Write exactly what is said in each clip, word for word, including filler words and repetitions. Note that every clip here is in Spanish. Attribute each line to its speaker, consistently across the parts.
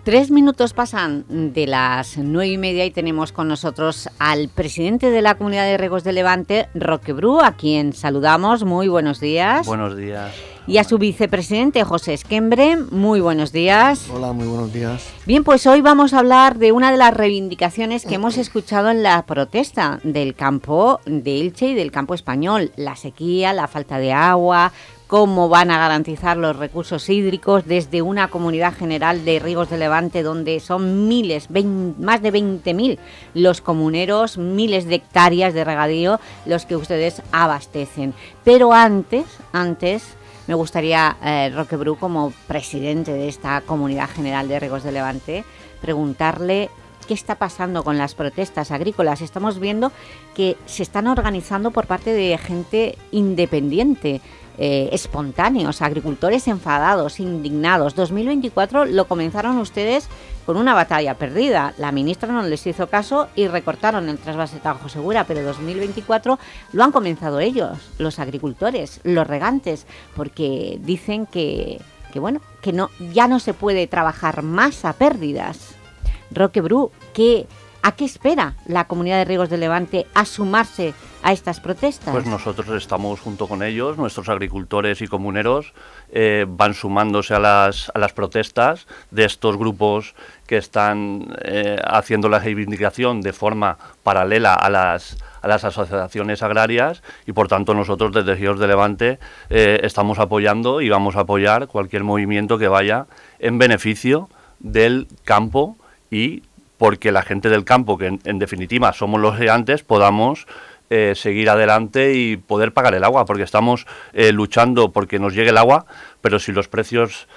Speaker 1: Tres minutos pasan de las nueve y media y tenemos con nosotros al presidente de la Comunidad de Riegos de Levante, Roque Bru, a quien saludamos. Muy buenos días.
Speaker 2: Buenos días.
Speaker 1: Y a su vicepresidente, José Esquembre. Muy buenos días.
Speaker 3: Hola, muy buenos días.
Speaker 1: Bien, pues hoy vamos a hablar de una de las reivindicaciones que hemos escuchado en la protesta del campo de Elche y del campo español. La sequía, la falta de agua, cómo van a garantizar los recursos hídricos desde una comunidad general de Riegos de Levante donde son miles, veinte, más de veinte mil los comuneros, miles de hectáreas de regadío los que ustedes abastecen. Pero antes, antes me gustaría, eh, Roque Bru, como presidente de esta comunidad general de Riegos de Levante, preguntarle qué está pasando con las protestas agrícolas. Estamos viendo que se están organizando por parte de gente independiente, Eh, espontáneos, agricultores enfadados, indignados. dos mil veinticuatro lo comenzaron ustedes con una batalla perdida. La ministra no les hizo caso y recortaron el trasvase Tajo Segura, pero dos mil veinticuatro lo han comenzado ellos, los agricultores, los regantes, porque dicen que, que, bueno, que no, ya no se puede trabajar más a pérdidas. Roque Bru, ¿qué, ¿a qué espera la Comunidad de Riegos de Levante a sumarse a estas protestas?
Speaker 2: Pues nosotros estamos junto con ellos, nuestros agricultores y comuneros eh, van sumándose a las, a las protestas de estos grupos que están eh, haciendo la reivindicación de forma paralela a las, a las asociaciones agrarias y por tanto nosotros desde Riegos de Levante eh, estamos apoyando y vamos a apoyar cualquier movimiento que vaya en beneficio del campo y porque la gente del campo, que en, en definitiva somos los regantes, podamos Eh, seguir adelante y poder pagar el agua, porque estamos eh, luchando porque nos llegue el agua, pero si los precios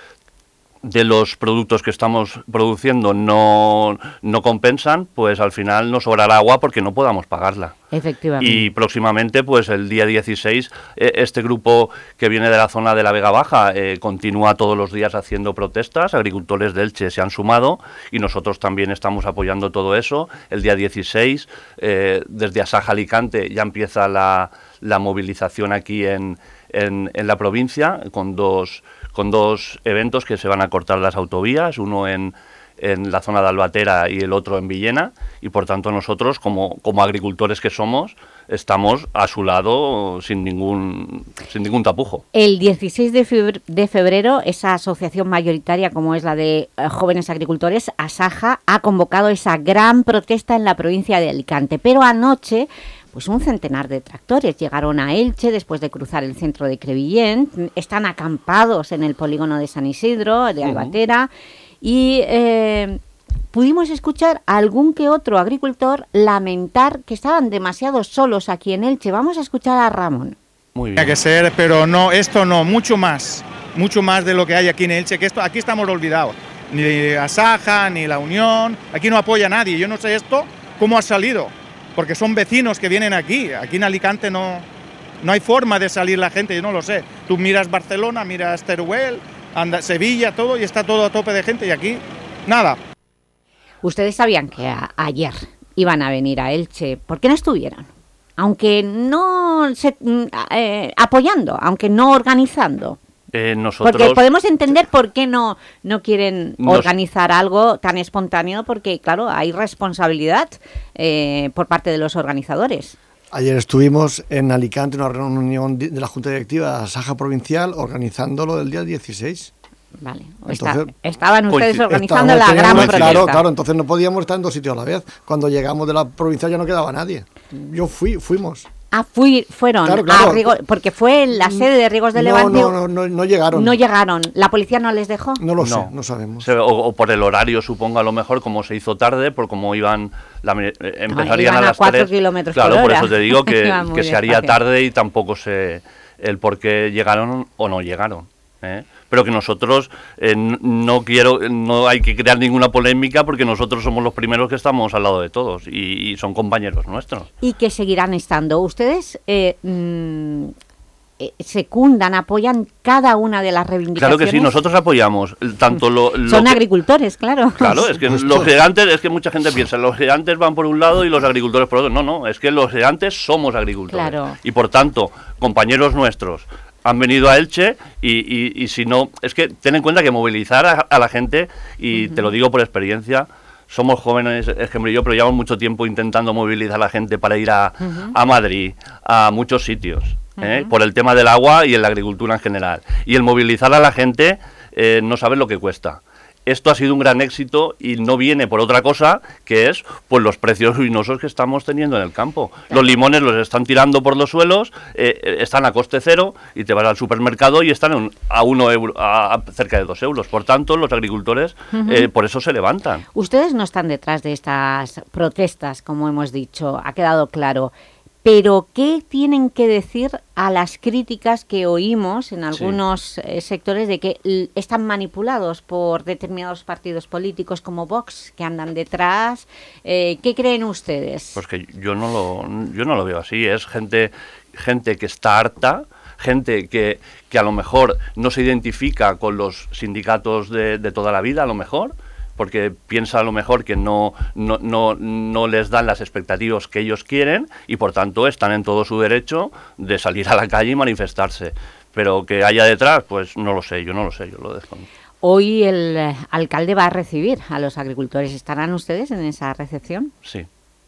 Speaker 2: de los productos que estamos produciendo no, no compensan, pues al final nos sobrará agua porque no podamos pagarla.
Speaker 1: Efectivamente.
Speaker 2: Y próximamente, pues el día dieciséis, eh, este grupo que viene de la zona de la Vega Baja eh, continúa todos los días haciendo protestas. Agricultores de Elche se han sumado y nosotros también estamos apoyando todo eso. El día dieciséis, eh, desde Asaja Alicante, ya empieza la, la movilización aquí en, en, en la provincia con dos... con dos eventos que se van a cortar las autovías, uno en, en la zona de Albatera y el otro en Villena, y por tanto nosotros, como, como agricultores que somos, estamos a su lado sin ningún, sin ningún tapujo.
Speaker 1: El dieciséis de febrero, esa asociación mayoritaria como es la de eh, jóvenes agricultores, Asaja, ha convocado esa gran protesta en la provincia de Alicante, pero anoche pues un centenar de tractores llegaron a Elche después de cruzar el centro de Crevillent, están acampados en el polígono de San Isidro, de Albatera, uh-huh. y eh, pudimos escuchar a algún que otro agricultor lamentar que estaban demasiado solos aquí en Elche. Vamos a escuchar a Ramón.
Speaker 2: Muy bien.
Speaker 4: Tiene que ser, pero no, esto no, mucho más, mucho más de lo que hay aquí en Elche, que esto, aquí estamos olvidados, ni Asaja, ni la Unión, aquí no apoya a nadie, yo no sé esto cómo ha salido. Porque son vecinos que vienen aquí. Aquí en Alicante no, no hay forma de salir la gente, yo no lo sé. Tú miras Barcelona, miras Teruel, anda, Sevilla, todo, y está todo a tope de gente, y aquí nada.
Speaker 1: Ustedes sabían que a, ayer iban a venir a Elche. ¿Por qué no estuvieron? Aunque no se, eh, apoyando, aunque no organizando.
Speaker 2: Eh, nosotros...
Speaker 1: Porque podemos entender por qué no, no quieren
Speaker 2: Nos...
Speaker 1: organizar algo tan espontáneo, porque claro, hay responsabilidad eh, por parte de los organizadores.
Speaker 3: Ayer estuvimos en Alicante, en una reunión de la Junta Directiva de Asaja Provincial, organizándolo del día dieciséis.
Speaker 1: Vale,
Speaker 3: entonces,
Speaker 1: Está, estaban ustedes
Speaker 2: pues,
Speaker 1: organizando la gran protesta.
Speaker 3: Claro, claro, entonces no podíamos estar en dos sitios a la vez. Cuando llegamos de la provincia ya no quedaba nadie. Yo fui, fuimos.
Speaker 1: Ah, fui, fueron
Speaker 3: claro, claro.
Speaker 1: a Riegos, porque fue en la sede de Riegos de
Speaker 3: no,
Speaker 1: Levante.
Speaker 3: No, no, no, no llegaron.
Speaker 1: No llegaron. ¿La policía no les dejó?
Speaker 3: No lo
Speaker 2: no.
Speaker 3: sé, no sabemos.
Speaker 2: Se, o, o por el horario, supongo, a lo mejor, como se hizo tarde, por cómo iban, la, eh, empezarían
Speaker 1: no,
Speaker 2: a las
Speaker 1: cuatro
Speaker 2: tres.
Speaker 1: kilómetros
Speaker 2: claro,
Speaker 1: por,
Speaker 2: por
Speaker 1: hora.
Speaker 2: eso te digo que, que se haría
Speaker 1: despacio.
Speaker 2: tarde y tampoco sé el por qué llegaron o no llegaron. ¿eh? Pero que nosotros eh, no quiero, no hay que crear ninguna polémica porque nosotros somos los primeros que estamos al lado de todos y, y son compañeros nuestros.
Speaker 1: Y que seguirán estando. Ustedes eh, mmm, eh, secundan, apoyan cada una de las reivindicaciones.
Speaker 2: Claro que sí, nosotros apoyamos tanto lo, lo
Speaker 1: son
Speaker 2: que,
Speaker 1: agricultores, claro.
Speaker 2: Claro, es que los gigantes, es que mucha gente piensa, los gigantes van por un lado y los agricultores por otro. No, no, es que los gigantes somos agricultores.
Speaker 1: Claro.
Speaker 2: Y por tanto, compañeros nuestros, han venido a Elche y, y, y si no, es que ten en cuenta que movilizar a, a la gente, y uh-huh. te lo digo por experiencia, somos jóvenes, Ejemplo y yo, pero llevamos mucho tiempo intentando movilizar a la gente para ir a, uh-huh. a Madrid, a muchos sitios, ¿eh? uh-huh. por el tema del agua y en la agricultura en general. Y el movilizar a la gente, eh, no sabes lo que cuesta. Esto ha sido un gran éxito y no viene por otra cosa que es pues los precios ruinosos que estamos teniendo en el campo. Los limones los están tirando por los suelos, eh, están a coste cero y te vas al supermercado y están en, a uno euro, a, a cerca de dos euros. Por tanto, los agricultores uh-huh. eh, por eso se levantan.
Speaker 1: Ustedes no están detrás de estas protestas, como hemos dicho, ha quedado claro. Pero, ¿qué tienen que decir a las críticas que oímos en algunos sí. eh, sectores de que l- están manipulados por determinados partidos políticos como Vox, que andan detrás? Eh, ¿Qué creen ustedes?
Speaker 2: Pues que yo no lo, yo no lo veo así. Es gente, gente que está harta, gente que, que a lo mejor no se identifica con los sindicatos de, de toda la vida, a lo mejor, porque piensa a lo mejor que no, no, no, no les dan las expectativas que ellos quieren y por tanto están en todo su derecho de salir a la calle y manifestarse. Pero que haya detrás, pues no lo sé, yo no lo sé, yo lo desconozco.
Speaker 1: Hoy el eh, alcalde va a recibir a los agricultores. ¿Estarán ustedes en esa recepción?
Speaker 2: Sí.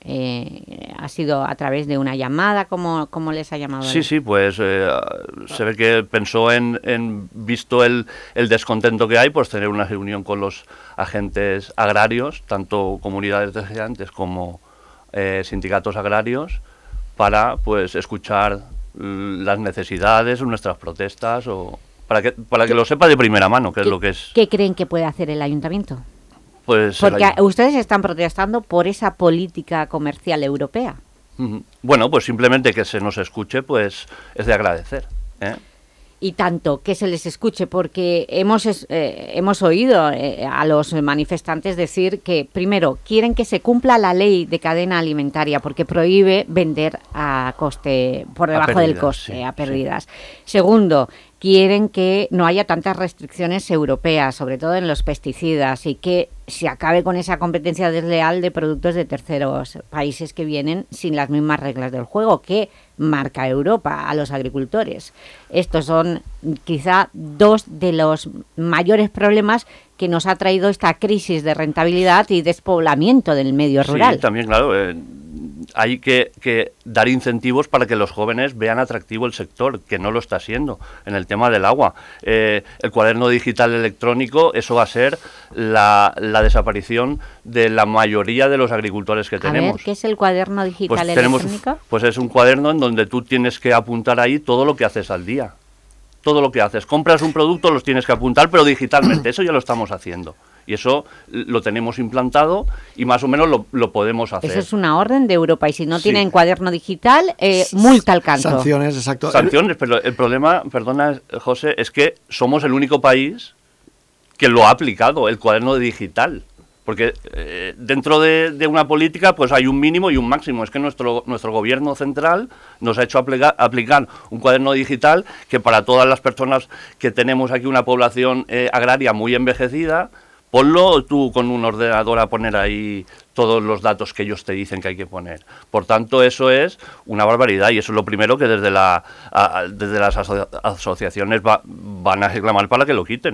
Speaker 1: Eh, ¿Ha sido a través de una llamada? ¿Cómo, cómo les ha llamado?
Speaker 2: Sí, sí, pues eh, se ve que pensó en, en visto el, el descontento que hay, pues tener una reunión con los agentes agrarios, tanto comunidades de regantes como eh, sindicatos agrarios, para pues escuchar las necesidades, nuestras protestas, o para que para que lo sepa de primera mano, qué es lo que es.
Speaker 1: ¿Qué creen que puede hacer el ayuntamiento?
Speaker 2: Pues
Speaker 1: Porque el... ustedes están protestando por esa política comercial europea.
Speaker 2: Uh-huh. Bueno, pues simplemente que se nos escuche, pues es de agradecer, ¿eh?
Speaker 1: Y tanto que se les escuche, porque hemos, eh, hemos oído eh, a los manifestantes decir que, primero, quieren que se cumpla la ley de cadena alimentaria, porque prohíbe vender a coste, por debajo pérdidas, del coste, sí, a pérdidas. Sí. Segundo, quieren que no haya tantas restricciones europeas, sobre todo en los pesticidas, y que se acabe con esa competencia desleal de productos de terceros países que vienen sin las mismas reglas del juego que marca Europa a los agricultores. Estos son quizá dos de los mayores problemas que nos ha traído esta crisis de rentabilidad y despoblamiento del medio rural.
Speaker 2: Sí, también, claro, eh, hay que, que dar incentivos para que los jóvenes vean atractivo el sector, que no lo está haciendo. En el tema del agua, eh, el cuaderno digital electrónico, eso va a ser la, la desaparición de la mayoría de los agricultores que
Speaker 1: a
Speaker 2: tenemos.
Speaker 1: Ver, ¿qué es el cuaderno digital
Speaker 2: pues
Speaker 1: electrónico?
Speaker 2: Tenemos, pues es un cuaderno en donde tú tienes que apuntar ahí todo lo que haces al día. Todo lo que haces. Compras un producto, los tienes que apuntar, pero digitalmente. Eso ya lo estamos haciendo. Y eso lo tenemos implantado y más o menos lo, lo podemos hacer.
Speaker 1: Eso es una orden de Europa y si no
Speaker 2: sí.
Speaker 1: tienen cuaderno digital, eh, multa al canto.
Speaker 3: Sanciones, exacto.
Speaker 2: Sanciones, pero el problema, perdona José, es que somos el único país que lo ha aplicado, el cuaderno digital. Porque eh, dentro de, de una política pues hay un mínimo y un máximo. Es que nuestro nuestro gobierno central nos ha hecho aplicar, aplicar un cuaderno digital que para todas las personas que tenemos aquí una población eh, agraria muy envejecida, ponlo tú con un ordenador a poner ahí todos los datos que ellos te dicen que hay que poner. Por tanto, eso es una barbaridad y eso es lo primero que desde, la, a, desde las aso asociaciones va, van a reclamar para que lo quiten.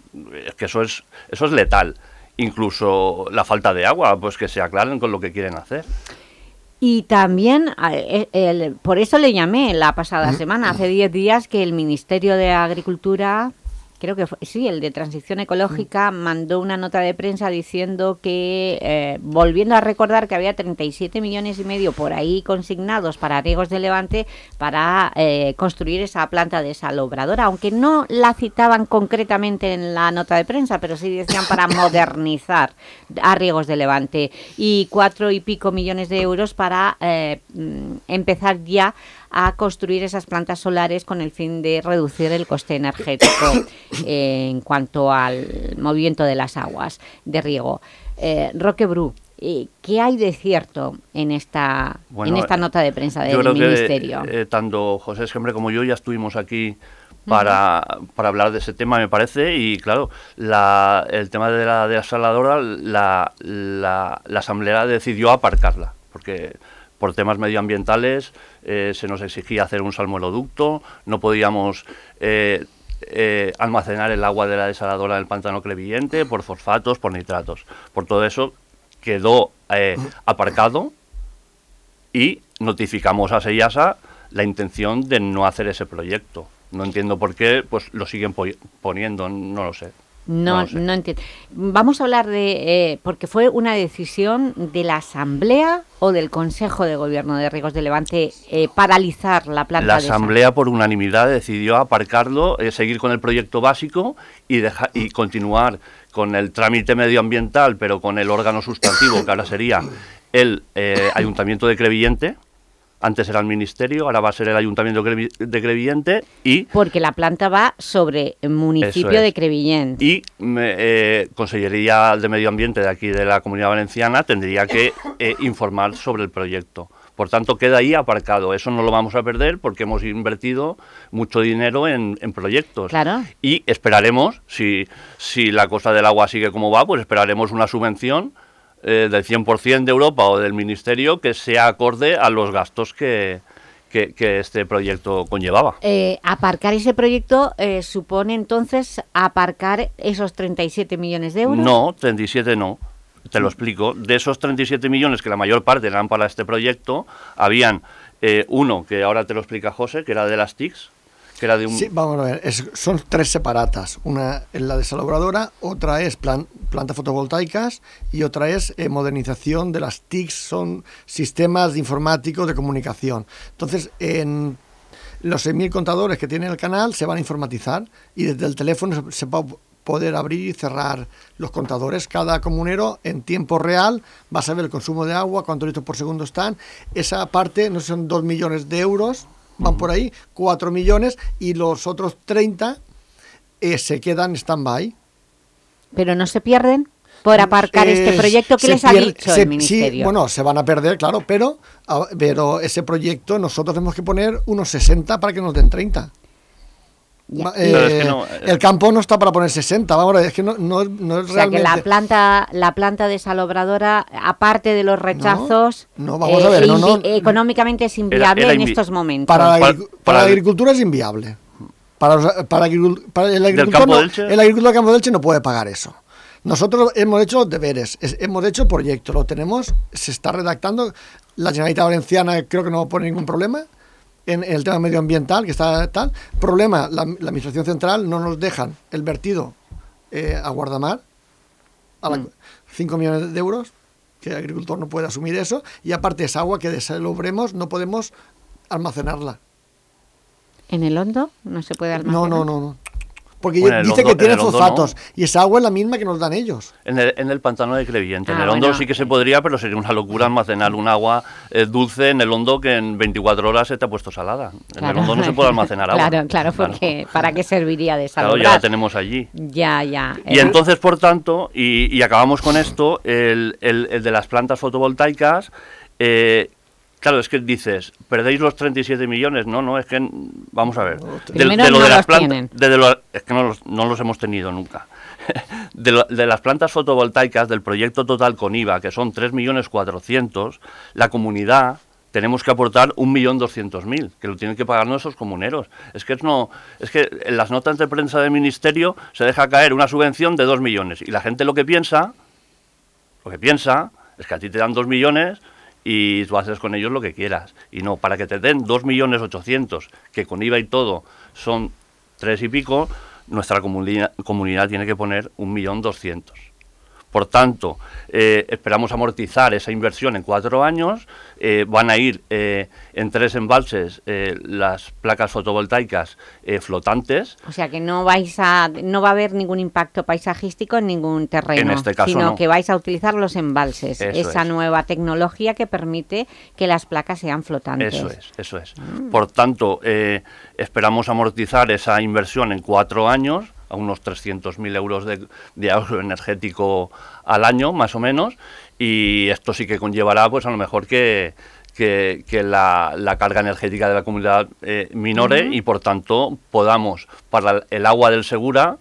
Speaker 2: Es que eso es, eso es letal. Incluso la falta de agua, pues que se aclaren con lo que quieren hacer.
Speaker 1: Y también, el, el, por eso le llamé la pasada semana, hace diez días que el Ministerio de Agricultura, creo que fue, sí, el de Transición Ecológica, mandó una nota de prensa diciendo que, eh, volviendo a recordar que había treinta y siete millones y medio por ahí consignados para riegos de Levante para eh, construir esa planta desalobradora, aunque no la citaban concretamente en la nota de prensa, pero sí decían para modernizar a riegos de Levante, y cuatro y pico millones de euros para eh, empezar ya a construir esas plantas solares con el fin de reducir el coste energético eh, en cuanto al movimiento de las aguas de riego. Eh, Roque Bru, eh, ¿qué hay de cierto en esta, bueno, en esta nota de prensa del Ministerio?
Speaker 2: Que, eh, tanto José Esquembre como yo ya estuvimos aquí para, uh-huh. para hablar de ese tema, me parece, y claro, la, el tema de la desaladora, la, la, la Asamblea decidió aparcarla, porque por temas medioambientales eh, se nos exigía hacer un salmueroducto, no podíamos eh, eh, almacenar el agua de la desaladora del pantano Crevillente por fosfatos, por nitratos. Por todo eso quedó eh, aparcado y notificamos a SEIASA la intención de no hacer ese proyecto. No entiendo por qué pues lo siguen po poniendo, no lo sé.
Speaker 1: No, no, no entiendo. Vamos a hablar de... Eh, porque fue una decisión de la Asamblea o del Consejo de Gobierno de Riegos de Levante eh, paralizar la planta.
Speaker 2: La
Speaker 1: de
Speaker 2: Asamblea por unanimidad decidió aparcarlo, eh, seguir con el proyecto básico y, deja, y continuar con el trámite medioambiental, pero con el órgano sustantivo, que ahora sería el eh, Ayuntamiento de Crevillente. Antes era el Ministerio, ahora va a ser el Ayuntamiento de Crevillente y...
Speaker 1: Porque la planta va sobre el municipio es. de Crevillent.
Speaker 2: Y me, eh, Consellería de Medio Ambiente de aquí de la Comunidad Valenciana tendría que eh, informar sobre el proyecto. Por tanto, queda ahí aparcado. Eso no lo vamos a perder porque hemos invertido mucho dinero en, en proyectos.
Speaker 1: Claro.
Speaker 2: Y esperaremos, si, si la Costa del Agua sigue como va, pues esperaremos una subvención Eh, del cien por cien de Europa o del Ministerio que sea acorde a los gastos que, que, que este proyecto conllevaba.
Speaker 1: Eh, aparcar ese proyecto eh, supone entonces aparcar esos treinta y siete millones de euros.
Speaker 2: No, treinta y siete no. Te lo explico. De esos treinta y siete millones, que la mayor parte eran para este proyecto, habían eh, uno, que ahora te lo explica José, que era de las T I Cs, que era de un...
Speaker 3: Sí, vamos a ver, es, son tres separatas. Una es la desaladora, otra es plan, plantas fotovoltaicas y otra es eh, modernización de las T I Cs, son sistemas informáticos de comunicación. Entonces, en los seis mil contadores que tiene el canal se van a informatizar y desde el teléfono se, se va a poder abrir y cerrar los contadores. Cada comunero en tiempo real va a saber el consumo de agua, cuántos litros por segundo están. Esa parte, no sé, son dos millones de euros, van por ahí, cuatro millones, y los otros treinta eh, se quedan stand-by.
Speaker 1: ¿Pero no se pierden por aparcar eh, este proyecto? ¿Qué les pierde, ha dicho
Speaker 3: se,
Speaker 1: el Ministerio?
Speaker 3: Sí, bueno, se van a perder, claro, pero, a, pero ese proyecto nosotros tenemos que poner unos sesenta para que nos den treinta. Eh, es que no, eh, el campo no está para poner sesenta, vamos, es que no, no, no es
Speaker 1: o sea,
Speaker 3: realmente...
Speaker 1: que la planta, la planta desalobradora, aparte de los rechazos,
Speaker 3: no, no vamos eh, a ver, no, no,
Speaker 1: económicamente es inviable era, era invi en estos momentos.
Speaker 3: Para la, para, para para la agricultura es inviable. Para, para, para el agricultor, no, el agricultor del campo de Elche no puede pagar eso. Nosotros hemos hecho los deberes, es, hemos hecho el proyecto, lo tenemos, se está redactando. La Generalitat Valenciana creo que no pone ningún problema en el tema medioambiental, que está tal. Problema, la, la Administración Central no nos dejan el vertido eh, a Guardamar, a la, mm. cinco millones de euros, que el agricultor no puede asumir eso, y aparte esa agua que desalobremos no podemos almacenarla.
Speaker 1: ¿En el Hondo no se puede almacenar?
Speaker 3: No, no, no, no. Porque bueno, dice Hondo, que tiene fosfatos, no. Y esa agua es la misma que nos dan ellos.
Speaker 2: En el, en el pantano de Crevillente. Ah, en el Hondo
Speaker 1: bueno.
Speaker 2: sí que se podría, pero sería una locura almacenar un agua eh, dulce en el Hondo que en veinticuatro horas se te ha puesto salada. Claro. En el Hondo no se puede almacenar agua.
Speaker 1: Claro, claro, porque claro. ¿Para qué serviría de salada?
Speaker 2: Claro, ya la tenemos allí.
Speaker 1: Ya, ya.
Speaker 2: Y eh. entonces, por tanto, y, y acabamos con esto, el, el, el de las plantas fotovoltaicas... Eh, Claro, es que dices, ¿perdéis los treinta y siete millones? No, no, es que, vamos a ver. De, de lo
Speaker 1: no
Speaker 2: de las plantas, de lo, es que no los, no los hemos tenido nunca. De, lo, de las plantas fotovoltaicas, del proyecto total con I V A, que son tres millones cuatrocientos, la comunidad tenemos que aportar un millón doscientos mil, que lo tienen que pagar nuestros comuneros. Es que, es, no, es que en las notas de prensa del Ministerio se deja caer una subvención de dos millones, y la gente lo que piensa, lo que piensa, es que a ti te dan dos millones... y tú haces con ellos lo que quieras. Y no, para que te den dos millones ochocientos, que con I V A y todo son tres y pico, nuestra comunidad, comunidad tiene que poner un millón doscientos. Por tanto, eh, esperamos amortizar esa inversión en cuatro años, eh, van a ir eh, en tres embalses eh, las placas fotovoltaicas eh, flotantes.
Speaker 1: O sea que no vais a, no va a haber ningún impacto paisajístico en ningún terreno,
Speaker 2: en este caso
Speaker 1: sino
Speaker 2: no.
Speaker 1: que vais a utilizar los embalses,
Speaker 2: eso
Speaker 1: esa
Speaker 2: es.
Speaker 1: nueva tecnología que permite que las placas sean flotantes.
Speaker 2: Eso es, eso es. Mm. Por tanto, eh, esperamos amortizar esa inversión en cuatro años, a unos trescientos mil euros de, de ahorro energético al año, más o menos, y esto sí que conllevará, pues a lo mejor que, que, que la, la carga energética de la comunidad eh, minore uh-huh. y por tanto podamos, para el agua del Segura,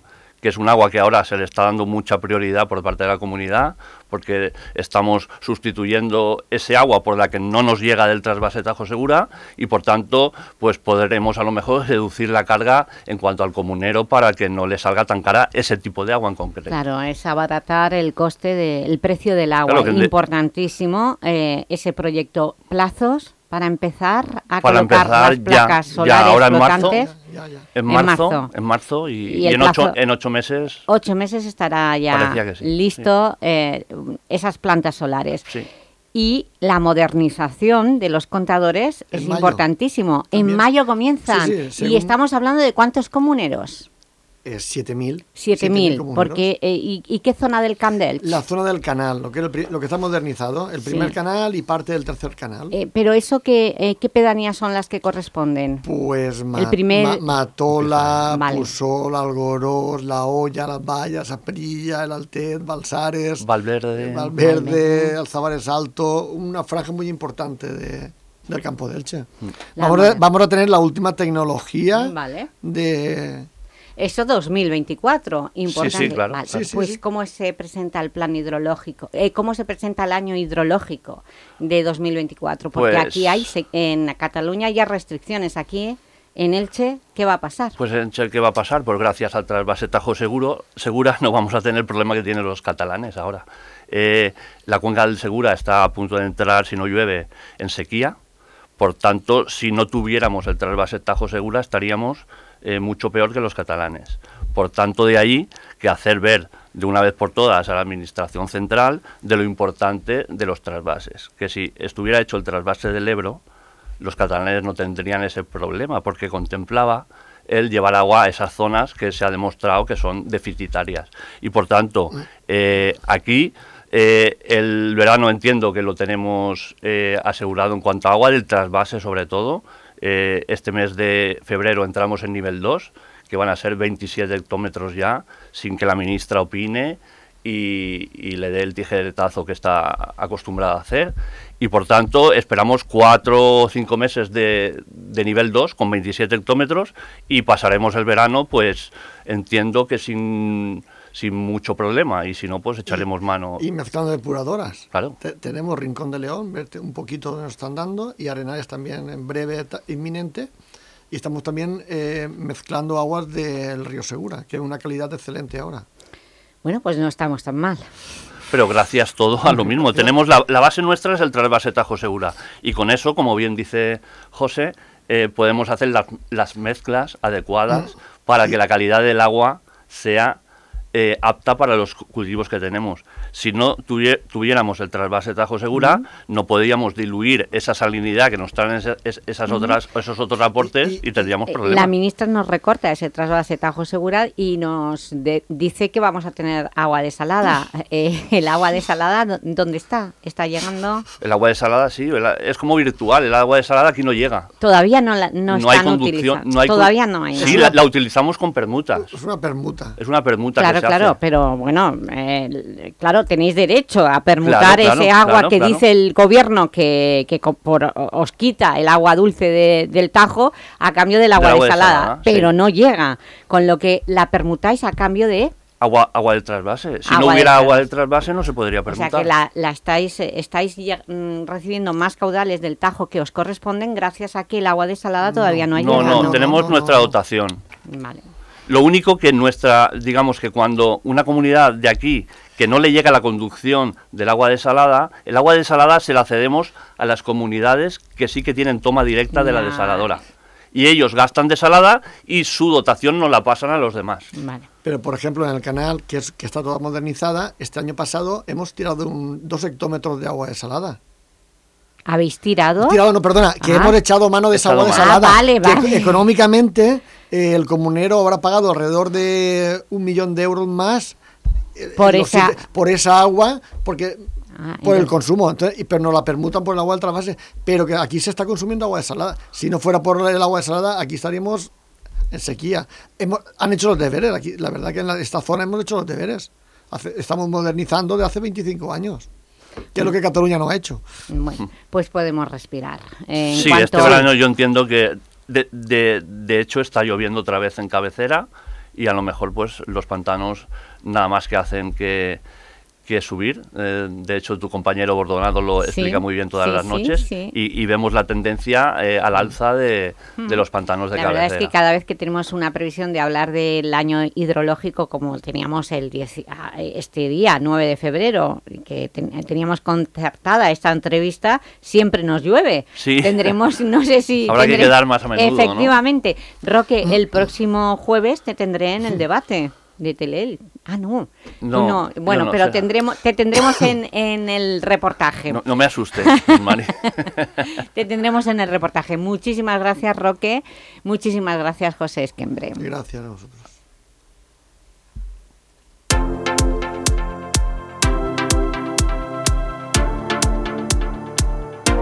Speaker 2: que es un agua que ahora se le está dando mucha prioridad por parte de la comunidad, porque estamos sustituyendo ese agua por la que no nos llega del trasvase Tajo Segura y por tanto pues podremos a lo mejor reducir la carga en cuanto al comunero para que no le salga tan cara ese tipo de agua en concreto.
Speaker 1: Claro, es abaratar el coste del precio del agua, claro, importantísimo eh, ese proyecto. ¿Plazos para empezar a
Speaker 2: para
Speaker 1: colocar
Speaker 2: empezar
Speaker 1: las placas
Speaker 2: ya,
Speaker 1: solares
Speaker 2: ya ahora en
Speaker 1: flotantes?
Speaker 2: marzo, ya, ya. En, marzo, en marzo, en marzo y, y, y en, ocho, en ocho meses.
Speaker 1: Ocho meses estará ya sí, listo sí. eh, esas plantas solares.
Speaker 2: Sí.
Speaker 1: Y la modernización de los contadores en es mayo. importantísimo. También. En mayo comienzan. Sí, sí, según... Y estamos hablando de ¿cuántos comuneros?
Speaker 3: Eh, siete mil.
Speaker 1: siete mil, porque eh, y, ¿y qué zona del Camp d'Elx?
Speaker 3: La zona del canal, lo que, el, lo que está modernizado, el primer sí. canal y parte del tercer canal.
Speaker 1: Eh, pero eso, ¿qué, eh, ¿qué pedanías son las que corresponden?
Speaker 3: Pues ma,
Speaker 1: el primer...
Speaker 3: ma, Matola, vale. Pusol, Algorós, La Olla, Las Vallas, Aprilla, El Altet, Balsares,
Speaker 2: Valverde,
Speaker 3: eh, Valverde, Valverde. Alzabares Alto, una franja muy importante de, del campo de Elche. Vamos a, vamos a tener la última tecnología
Speaker 1: vale.
Speaker 3: de...
Speaker 1: Eso dos mil veinticuatro, importante.
Speaker 2: Sí, sí, claro.
Speaker 1: Vale.
Speaker 2: Sí, sí,
Speaker 1: pues
Speaker 2: sí.
Speaker 1: ¿cómo se presenta el plan hidrológico? Eh, ¿Cómo se presenta el año hidrológico de dos mil veinticuatro? Porque
Speaker 2: pues,
Speaker 1: aquí hay, en Cataluña hay restricciones. Aquí, en Elche, ¿qué va a pasar?
Speaker 2: Pues en Elche, ¿qué va a pasar? Pues gracias al trasvase Tajo Seguro, Segura no vamos a tener el problema que tienen los catalanes ahora. Eh, la cuenca del Segura está a punto de entrar, si no llueve, en sequía. Por tanto, si no tuviéramos el trasvase Tajo Segura, estaríamos... Eh, mucho peor que los catalanes. Por tanto, de ahí que hacer ver de una vez por todas a la Administración Central de lo importante de los trasvases. Que si estuviera hecho el trasvase del Ebro, los catalanes no tendrían ese problema, porque contemplaba el llevar agua a esas zonas que se ha demostrado que son deficitarias. Y por tanto, eh, aquí... Eh, el verano entiendo que lo tenemos eh, asegurado en cuanto a agua, del trasvase sobre todo. Eh, este mes de febrero entramos en nivel dos, que van a ser veintisiete hectómetros ya, sin que la ministra opine y, y le dé el tijeretazo que está acostumbrada a hacer. Y por tanto esperamos cuatro o cinco meses de, de nivel dos con veintisiete hectómetros y pasaremos el verano, pues entiendo que sin... sin mucho problema, y si no, pues echaremos
Speaker 3: y,
Speaker 2: mano.
Speaker 3: Y mezclando depuradoras.
Speaker 2: Claro.
Speaker 3: Te, tenemos Rincón de León, verte un poquito donde nos están dando, y Arenales también en breve, ta, inminente, y estamos también eh, mezclando aguas del río Segura, que es una calidad excelente ahora.
Speaker 1: Bueno, pues no estamos tan mal.
Speaker 2: Pero gracias todo a lo mismo. Tenemos la, la base nuestra es el trasvase Tajo Segura, y con eso, como bien dice José, eh, podemos hacer la, las mezclas adecuadas mm. para que la calidad del agua sea Eh, apta para los cultivos que tenemos. Si no tuvier, tuviéramos el trasvase Tajo Segura, uh-huh. no podríamos diluir esa salinidad que nos traen ese, es, esas uh-huh. otras, esos otros aportes y, y, y tendríamos problemas.
Speaker 1: La ministra nos recorta ese trasvase Tajo Segura y nos de, dice que vamos a tener agua desalada. eh, ¿El agua desalada dónde está? ¿Está llegando?
Speaker 2: El agua desalada sí, el, es como virtual, el agua desalada aquí no llega.
Speaker 1: Todavía no, la, no,
Speaker 2: no
Speaker 1: están
Speaker 2: hay conducción,
Speaker 1: utilizando.
Speaker 2: No hay
Speaker 1: Todavía no hay.
Speaker 2: Sí, la, la utilizamos con permutas.
Speaker 3: Es una permuta.
Speaker 2: Es una permuta
Speaker 1: claro,
Speaker 2: que se
Speaker 1: claro,
Speaker 2: hace.
Speaker 1: Pero bueno, eh, claro, tenéis derecho a permutar
Speaker 2: claro, claro,
Speaker 1: ese agua
Speaker 2: claro,
Speaker 1: que
Speaker 2: claro.
Speaker 1: dice el gobierno que, que por, os quita el agua dulce de, del Tajo a cambio del agua, del agua desalada, desalada, pero sí. no llega, con lo que la permutáis a cambio de...
Speaker 2: Agua, agua del trasvase. Si
Speaker 1: agua
Speaker 2: no hubiera
Speaker 1: del
Speaker 2: agua del trasvase no se podría permutar.
Speaker 1: O sea que la, la estáis, estáis ya, mm, recibiendo más caudales del Tajo que os corresponden gracias a que el agua desalada todavía no, no ha
Speaker 2: no,
Speaker 1: llegado.
Speaker 2: No, no, tenemos no, no, nuestra no. dotación.
Speaker 1: Vale.
Speaker 2: Lo único que nuestra, digamos que cuando una comunidad de aquí que no le llega la conducción del agua desalada, el agua desalada se la cedemos a las comunidades que sí que tienen toma directa nah. de la desaladora. Y ellos gastan desalada y su dotación nos la pasan a los demás.
Speaker 1: Vale.
Speaker 3: Pero, por ejemplo, en el canal, que, es, que está toda modernizada, este año pasado hemos tirado un, dos hectómetros de agua desalada.
Speaker 1: ¿Habéis tirado?
Speaker 3: Tirado, no, perdona, que ah. hemos echado mano de esa agua desalada.
Speaker 1: Ah, vale, vale.
Speaker 3: Que económicamente eh, el comunero habrá pagado alrededor de un millón de euros más eh,
Speaker 1: por, esa...
Speaker 3: siete, por esa agua, porque ah, por el
Speaker 1: no.
Speaker 3: consumo, entonces, pero nos la permutan por el agua del trasvase, pero que aquí se está consumiendo agua desalada. Si no fuera por el agua desalada, aquí estaríamos en sequía. Hemos, han hecho los deberes, aquí, la verdad que en la, esta zona hemos hecho los deberes. Hace, estamos modernizando de hace veinticinco años. Que es lo que Cataluña no ha hecho.
Speaker 1: Bueno, pues podemos respirar. En
Speaker 2: sí,
Speaker 1: cuanto...
Speaker 2: este verano yo entiendo que, de, de, de hecho, está lloviendo otra vez en Cabecera y a lo mejor pues los pantanos nada más que hacen que, que subir. Eh, de hecho, tu compañero Bordonado lo
Speaker 1: sí,
Speaker 2: explica muy bien todas
Speaker 1: sí,
Speaker 2: las noches,
Speaker 1: sí, sí.
Speaker 2: Y, y vemos la tendencia eh, al alza de, de los pantanos de
Speaker 1: la
Speaker 2: cabecera.
Speaker 1: La verdad es que cada vez que tenemos una previsión de hablar del año hidrológico, como teníamos el diez, este día, nueve de febrero, que ten, teníamos concertada esta entrevista, siempre nos llueve.
Speaker 2: Sí.
Speaker 1: Tendremos, no sé si...
Speaker 2: Habrá
Speaker 1: tendré,
Speaker 2: que quedar más a menudo,
Speaker 1: efectivamente. ¿No? Roque, el próximo jueves te tendré en el debate de Teleel. Ah, no.
Speaker 2: No,
Speaker 1: no. Bueno,
Speaker 2: no,
Speaker 1: pero
Speaker 2: o sea,
Speaker 1: tendremos, te tendremos en, en el reportaje.
Speaker 2: No, no me asustes, Mari.
Speaker 1: Te tendremos en el reportaje. Muchísimas gracias, Roque. Muchísimas gracias, José Esquembre.
Speaker 3: Gracias a vosotros.